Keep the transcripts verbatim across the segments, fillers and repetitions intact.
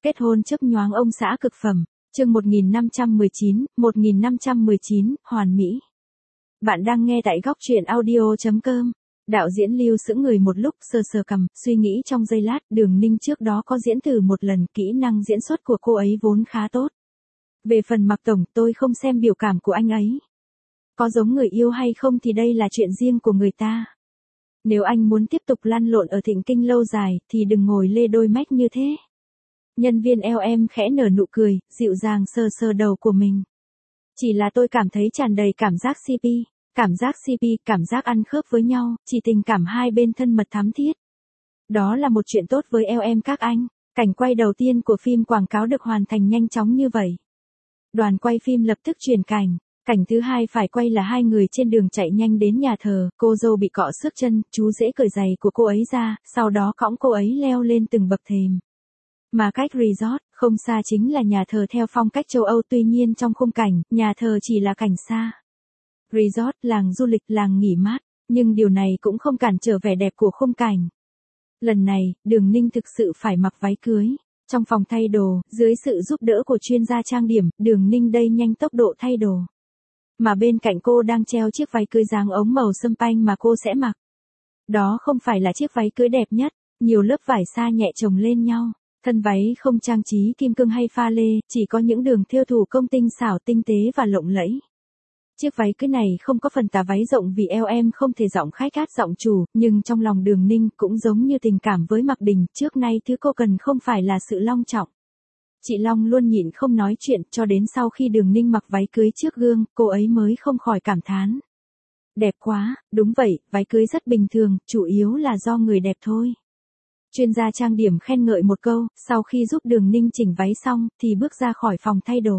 Kết hôn chớp nhoáng ông xã cực phẩm, chương một nghìn năm trăm mười chín, một nghìn năm trăm mười chín, hoàn mỹ. Bạn đang nghe tại góc truyện audio chấm com. Đạo diễn Lưu sững người một lúc, sờ sờ cằm, suy nghĩ trong giây lát. Đường Ninh trước đó có diễn từ một lần, kỹ năng diễn xuất của cô ấy vốn khá tốt. Về phần Mạc Tổng, tôi không xem biểu cảm của anh ấy. Có giống người yêu hay không thì đây là chuyện riêng của người ta. Nếu anh muốn tiếp tục lăn lộn ở Thịnh Kinh lâu dài, thì đừng ngồi lê đôi mách như thế. Nhân viên eo em khẽ nở nụ cười, dịu dàng sờ sờ đầu của mình. Chỉ là tôi cảm thấy tràn đầy cảm giác xê pê, cảm giác xê pê, cảm giác ăn khớp với nhau, chỉ tình cảm hai bên thân mật thắm thiết. Đó là một chuyện tốt với eo em các anh. Cảnh quay đầu tiên của phim quảng cáo được hoàn thành nhanh chóng như vậy. Đoàn quay phim lập tức chuyển cảnh. Cảnh thứ hai phải quay là hai người trên đường chạy nhanh đến nhà thờ, cô dâu bị cọ xước chân, chú rể cởi giày của cô ấy ra, sau đó cõng cô ấy leo lên từng bậc thềm. Mà cách resort, không xa chính là nhà thờ theo phong cách châu Âu, tuy nhiên trong khung cảnh, nhà thờ chỉ là cảnh xa. Resort, làng du lịch, làng nghỉ mát, nhưng điều này cũng không cản trở vẻ đẹp của khung cảnh. Lần này, Đường Ninh thực sự phải mặc váy cưới. Trong phòng thay đồ, dưới sự giúp đỡ của chuyên gia trang điểm, Đường Ninh đẩy nhanh tốc độ thay đồ. Mà bên cạnh cô đang treo chiếc váy cưới dáng ống màu sâm panh mà cô sẽ mặc. Đó không phải là chiếc váy cưới đẹp nhất, nhiều lớp vải sa nhẹ chồng lên nhau. Thân váy không trang trí kim cương hay pha lê, chỉ có những đường thêu thủ công tinh xảo, tinh tế và lộng lẫy. Chiếc váy cưới này không có phần tà váy rộng vì eo em không thể giọng khách hát giọng chủ, nhưng trong lòng Đường Ninh cũng giống như tình cảm với Mạc Đình, trước nay thứ cô cần không phải là sự long trọng. Chị Long luôn nhịn không nói chuyện, cho đến sau khi Đường Ninh mặc váy cưới trước gương, cô ấy mới không khỏi cảm thán. Đẹp quá, đúng vậy, váy cưới rất bình thường, chủ yếu là do người đẹp thôi. Chuyên gia trang điểm khen ngợi một câu, sau khi giúp Đường Ninh chỉnh váy xong, thì bước ra khỏi phòng thay đồ.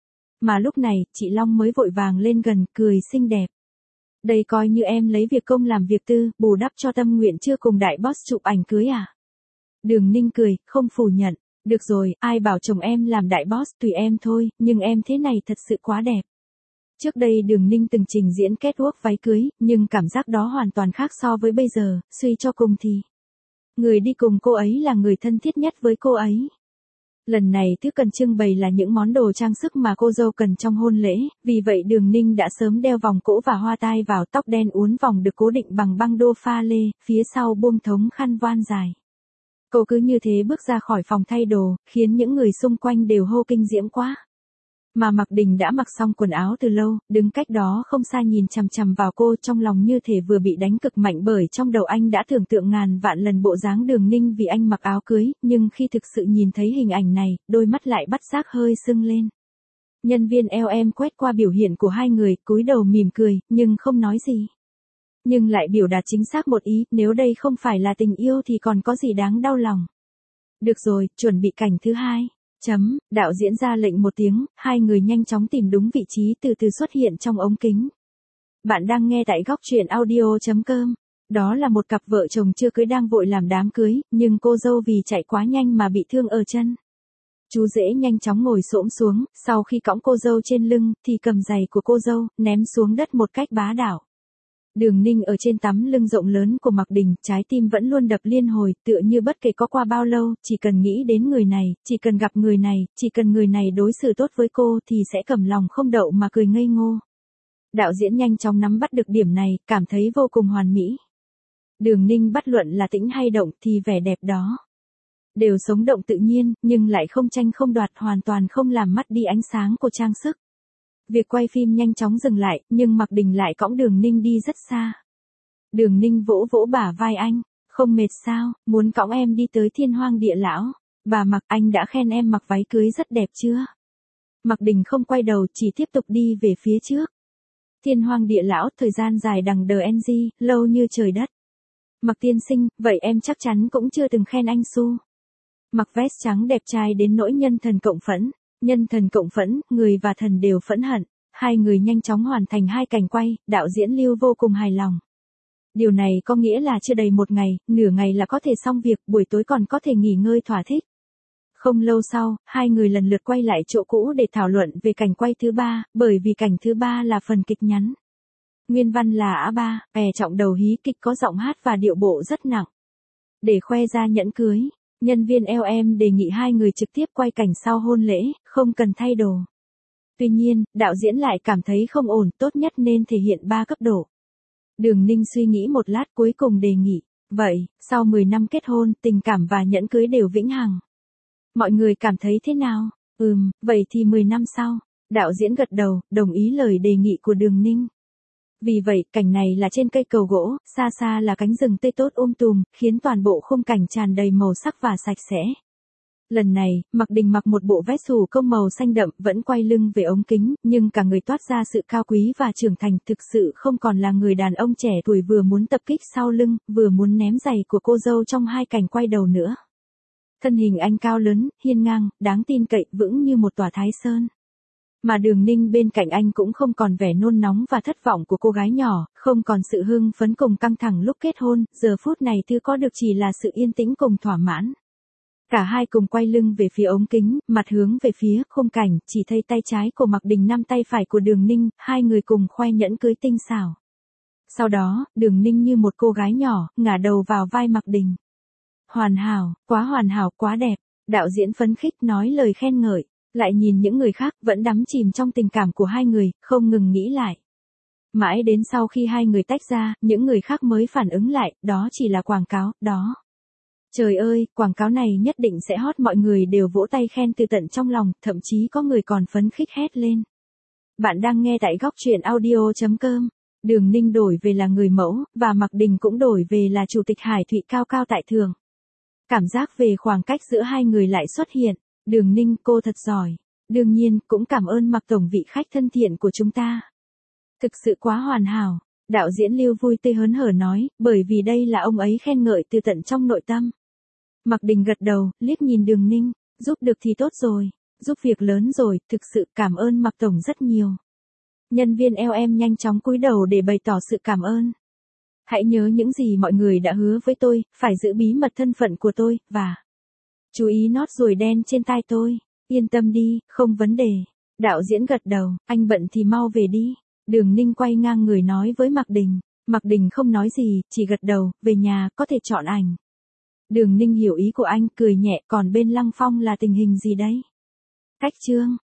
Mà lúc này, chị Long mới vội vàng lên gần, cười xinh đẹp. Đây coi như em lấy việc công làm việc tư, bù đắp cho tâm nguyện chưa cùng đại boss chụp ảnh cưới à? Đường Ninh cười, không phủ nhận. Được rồi, ai bảo chồng em làm đại boss, tùy em thôi, nhưng em thế này thật sự quá đẹp. Trước đây Đường Ninh từng trình diễn catwalk váy cưới, nhưng cảm giác đó hoàn toàn khác so với bây giờ, suy cho cùng thì. Người đi cùng cô ấy là người thân thiết nhất với cô ấy. Lần này thứ cần trưng bày là những món đồ trang sức mà cô dâu cần trong hôn lễ, vì vậy Đường Ninh đã sớm đeo vòng cổ và hoa tai vào, tóc đen uốn vòng được cố định bằng băng đô pha lê, phía sau buông thống khăn voan dài. Cô cứ như thế bước ra khỏi phòng thay đồ, khiến những người xung quanh đều hô kinh diễm quá. Mà Mạc Đình đã mặc xong quần áo từ lâu, đứng cách đó không xa nhìn chằm chằm vào cô, trong lòng như thể vừa bị đánh cực mạnh, bởi trong đầu anh đã tưởng tượng ngàn vạn lần bộ dáng Đường Ninh vì anh mặc áo cưới, nhưng khi thực sự nhìn thấy hình ảnh này, đôi mắt lại bắt giác hơi sưng lên. Nhân viên eo em quét qua biểu hiện của hai người, cúi đầu mỉm cười, nhưng không nói gì. Nhưng lại biểu đạt chính xác một ý, nếu đây không phải là tình yêu thì còn có gì đáng đau lòng. Được rồi, chuẩn bị cảnh thứ hai. Chấm, đạo diễn ra lệnh một tiếng, hai người nhanh chóng tìm đúng vị trí, từ từ xuất hiện trong ống kính. Bạn đang nghe tại góc truyện audio chấm com. Đó là một cặp vợ chồng chưa cưới đang vội làm đám cưới, nhưng cô dâu vì chạy quá nhanh mà bị thương ở chân. Chú rể nhanh chóng ngồi xổm xuống, sau khi cõng cô dâu trên lưng, thì cầm giày của cô dâu, ném xuống đất một cách bá đạo. Đường Ninh ở trên tấm lưng rộng lớn của Mạc Đình, trái tim vẫn luôn đập liên hồi, tựa như bất kể có qua bao lâu, chỉ cần nghĩ đến người này, chỉ cần gặp người này, chỉ cần người này đối xử tốt với cô thì sẽ cầm lòng không đậu mà cười ngây ngô. Đạo diễn nhanh chóng nắm bắt được điểm này, cảm thấy vô cùng hoàn mỹ. Đường Ninh bất luận là tĩnh hay động thì vẻ đẹp đó đều sống động tự nhiên, nhưng lại không tranh không đoạt, hoàn toàn không làm mất đi ánh sáng của trang sức. Việc quay phim nhanh chóng dừng lại, nhưng Mạc Đình lại cõng Đường Ninh đi rất xa. Đường Ninh vỗ vỗ bả vai anh, không mệt sao, muốn cõng em đi tới thiên hoang địa lão. Bà Mạc, anh đã khen em mặc váy cưới rất đẹp chưa? Mạc Đình không quay đầu, chỉ tiếp tục đi về phía trước. Thiên hoang địa lão, thời gian dài đằng đờ en gi, lâu như trời đất. Mạc tiên sinh, vậy em chắc chắn cũng chưa từng khen anh Su. Mặc vest trắng đẹp trai đến nỗi nhân thần cộng phẫn. Nhân thần cộng phẫn, người và thần đều phẫn hận. Hai người nhanh chóng hoàn thành hai cảnh quay, đạo diễn Lưu vô cùng hài lòng. Điều này có nghĩa là chưa đầy một ngày, nửa ngày là có thể xong việc, buổi tối còn có thể nghỉ ngơi thỏa thích. Không lâu sau, hai người lần lượt quay lại chỗ cũ để thảo luận về cảnh quay thứ ba, bởi vì cảnh thứ ba là phần kịch ngắn. Nguyên văn là á ba, bè trọng đầu hí kịch có giọng hát và điệu bộ rất nặng. Để khoe ra nhẫn cưới, Nhân viên lờ em đề nghị hai người trực tiếp quay cảnh sau hôn lễ, không cần thay đồ. Tuy nhiên, đạo diễn lại cảm thấy không ổn, tốt nhất nên thể hiện ba cấp độ. Đường Ninh suy nghĩ một lát cuối cùng đề nghị, vậy, sau mười năm kết hôn, tình cảm và nhẫn cưới đều vĩnh hằng. Mọi người cảm thấy thế nào? Ừm, vậy thì mười năm sau. Đạo diễn gật đầu, đồng ý lời đề nghị của Đường Ninh. Vì vậy, cảnh này là trên cây cầu gỗ, xa xa là cánh rừng tây tốt um tùm, khiến toàn bộ khung cảnh tràn đầy màu sắc và sạch sẽ. Lần này, Mạc Đình mặc một bộ vest xù công màu xanh đậm, vẫn quay lưng về ống kính, nhưng cả người toát ra sự cao quý và trưởng thành, thực sự không còn là người đàn ông trẻ tuổi vừa muốn tập kích sau lưng, vừa muốn ném giày của cô dâu trong hai cảnh quay đầu nữa. Thân hình anh cao lớn, hiên ngang, đáng tin cậy, vững như một tòa Thái Sơn. Mà Đường Ninh bên cạnh anh cũng không còn vẻ nôn nóng và thất vọng của cô gái nhỏ, không còn sự hưng phấn cùng căng thẳng lúc kết hôn, giờ phút này thứ có được chỉ là sự yên tĩnh cùng thỏa mãn. Cả hai cùng quay lưng về phía ống kính, mặt hướng về phía khung cảnh, chỉ thấy tay trái của Mạc Đình nắm tay phải của Đường Ninh, hai người cùng khoe nhẫn cưới tinh xảo. Sau đó, Đường Ninh như một cô gái nhỏ, ngả đầu vào vai Mạc Đình. Hoàn hảo, quá hoàn hảo, quá đẹp, đạo diễn phấn khích nói lời khen ngợi, lại nhìn những người khác vẫn đắm chìm trong tình cảm của hai người, không ngừng nghĩ lại. Mãi đến sau khi hai người tách ra, những người khác mới phản ứng lại, đó chỉ là quảng cáo, đó. Trời ơi, quảng cáo này nhất định sẽ hot, mọi người đều vỗ tay khen từ tận trong lòng, thậm chí có người còn phấn khích hét lên. Bạn đang nghe tại góc truyện audio chấm com. Đường Ninh đổi về là người mẫu, và Mạc Đình cũng đổi về là chủ tịch Hải Thụy cao cao tại thượng. Cảm giác về khoảng cách giữa hai người lại xuất hiện. Đường Ninh, cô thật giỏi. Đương nhiên, cũng cảm ơn Mạc Tổng, vị khách thân thiện của chúng ta. Thực sự quá hoàn hảo. Đạo diễn Lưu vui tươi hớn hở nói, bởi vì đây là ông ấy khen ngợi từ tận trong nội tâm. Mạc Đình gật đầu, liếc nhìn Đường Ninh, giúp được thì tốt rồi, giúp việc lớn rồi, thực sự cảm ơn Mạc Tổng rất nhiều. Nhân viên lờ em nhanh chóng cúi đầu để bày tỏ sự cảm ơn. Hãy nhớ những gì mọi người đã hứa với tôi, phải giữ bí mật thân phận của tôi, và chú ý nót ruồi đen trên tai tôi. Yên tâm đi, không vấn đề. Đạo diễn gật đầu, anh bận thì mau về đi. Đường Ninh quay ngang người nói với Mạc Đình. Mạc Đình không nói gì, chỉ gật đầu, về nhà, có thể chọn ảnh. Đường Ninh hiểu ý của anh, cười nhẹ, còn bên Lăng Phong là tình hình gì đấy? Cách chương.